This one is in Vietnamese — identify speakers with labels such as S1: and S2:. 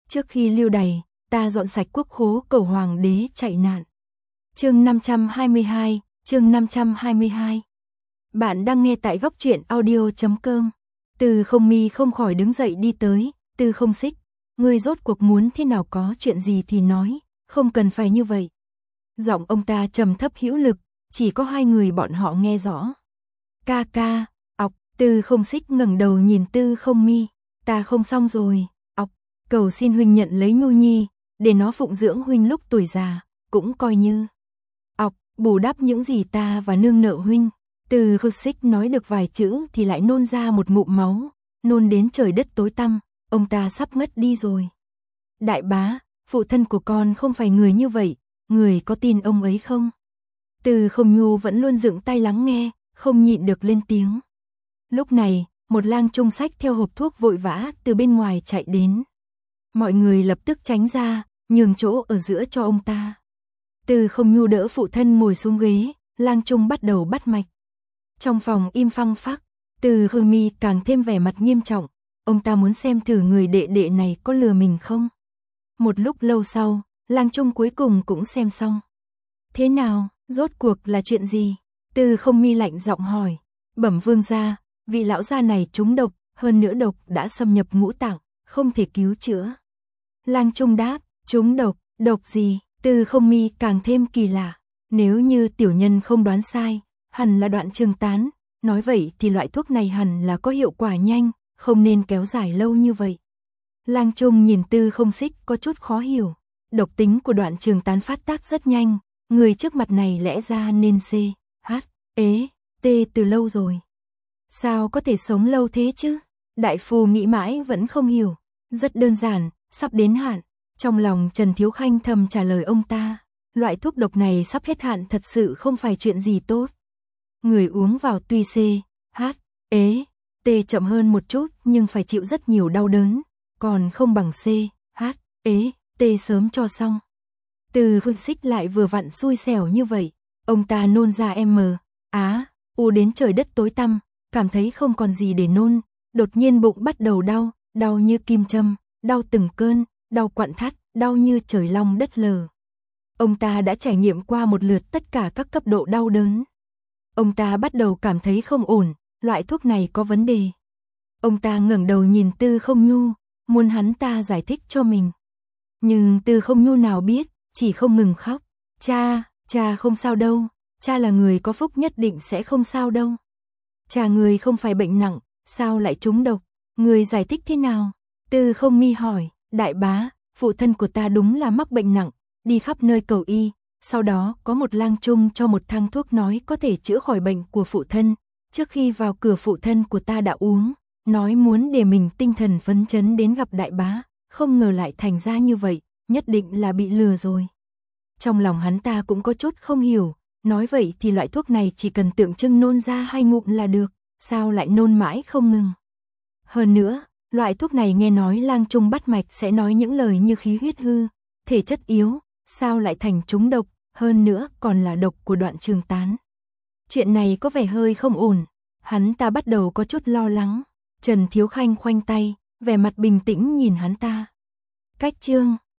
S1: Trước khi lưu đày, ta dọn sạch quốc khố cầu hoàng đế chạy nạn. Chương 522, chương 522. Bạn đang nghe tại góc truyện audio.com. Từ Không Mi không khỏi đứng dậy đi tới, Từ Không Xích, ngươi rốt cuộc muốn thế nào, có chuyện gì thì nói, không cần phải như vậy. Giọng ông ta trầm thấp hữu lực, chỉ có hai người bọn họ nghe rõ. Ca ca, ọc, Từ Không Xích ngẩng đầu nhìn Từ Không Mi, ta không xong rồi, ọc, cầu xin huynh nhận lấy Nhu Nhi, để nó phụng dưỡng huynh lúc tuổi già, cũng coi như ọc, bù đắp những gì ta và nương nợ huynh. Từ Không Xích nói được vài chữ thì lại nôn ra một ngụm máu, nôn đến trời đất tối tăm, ông ta sắp ngất đi rồi. Đại bá, phụ thân của con không phải người như vậy, người có tin ông ấy không? Từ Không Nhu vẫn luôn dựng tai lắng nghe, không nhịn được lên tiếng. Lúc này, một lang trung sách theo hộp thuốc vội vã từ bên ngoài chạy đến. Mọi người lập tức tránh ra, nhường chỗ ở giữa cho ông ta. Từ Không Nhu đỡ phụ thân ngồi xuống ghế, lang trung bắt đầu bắt mạch. Trong phòng im phăng phắc, Từ Không Mi càng thêm vẻ mặt nghiêm trọng, ông ta muốn xem thử người đệ đệ này có lừa mình không. Một lúc lâu sau, lang trung cuối cùng cũng xem xong. Thế nào, rốt cuộc là chuyện gì? Từ Không Mi lạnh giọng hỏi. Bẩm vương gia, vị lão gia này trúng độc, hơn nữa độc đã xâm nhập ngũ tạng, không thể cứu chữa. Lang trung đáp, trúng độc, độc gì? Từ Không Mi càng thêm kỳ lạ. Nếu như tiểu nhân không đoán sai, hẳn là Đoạn Trường Tán, nói vậy thì loại thuốc này hẳn là có hiệu quả nhanh, không nên kéo dài lâu như vậy. Lang Trung nhìn Từ Không Xích có chút khó hiểu, độc tính của Đoạn Trường Tán phát tác rất nhanh, người trước mặt này lẽ ra nên T từ lâu rồi. Sao có thể sống lâu thế chứ? Đại phu nghĩ mãi vẫn không hiểu, rất đơn giản, sắp đến hạn. Trong lòng Trần Thiếu Khanh thầm trả lời ông ta, loại thuốc độc này sắp hết hạn thật sự không phải chuyện gì tốt. Người uống vào tuy T chậm hơn một chút nhưng phải chịu rất nhiều đau đớn, còn không bằng T sớm cho xong. Từ Không Xích lại vừa vặn xui xẻo như vậy, ông ta nôn ra U đến trời đất tối tăm, cảm thấy không còn gì để nôn, đột nhiên bụng bắt đầu đau, đau như kim châm, đau từng cơn, đau quặn thắt, đau như trời long đất lở. Ông ta đã trải nghiệm qua một lượt tất cả các cấp độ đau đớn. Ông ta bắt đầu cảm thấy không ổn, loại thuốc này có vấn đề. Ông ta ngẩng đầu nhìn Từ Không Nhu, muốn hắn ta giải thích cho mình. Nhưng Từ Không Nhu nào biết, chỉ không ngừng khóc. Cha không sao đâu, cha là người có phúc nhất định sẽ không sao đâu. Cha người không phải bệnh nặng, sao lại trúng độc, người giải thích thế nào? Từ Không Mi hỏi, đại bá, phụ thân của ta đúng là mắc bệnh nặng, đi khắp nơi cầu y, sau đó có một lang trung cho một thang thuốc nói có thể chữa khỏi bệnh của phụ thân. Trước khi vào cửa phụ thân của ta đã uống, nói muốn để mình tinh thần phấn chấn đến gặp đại bá, không ngờ lại thành ra như vậy, nhất định là bị lừa rồi. Trong lòng hắn ta cũng có chút không hiểu, nói vậy thì loại thuốc này chỉ cần tượng trưng nôn ra 2 ngụm là được, sao lại nôn mãi không ngừng. Hơn nữa, loại thuốc này nghe nói lang trung bắt mạch sẽ nói những lời như khí huyết hư, thể chất yếu, sao lại thành trúng độc, hơn nữa còn là độc của Đoạn Trường Tán. Chuyện này có vẻ hơi không ổn, hắn ta bắt đầu có chút lo lắng. Trần Thiếu Khanh khoanh tay, vẻ mặt bình tĩnh nhìn hắn ta. Cách chương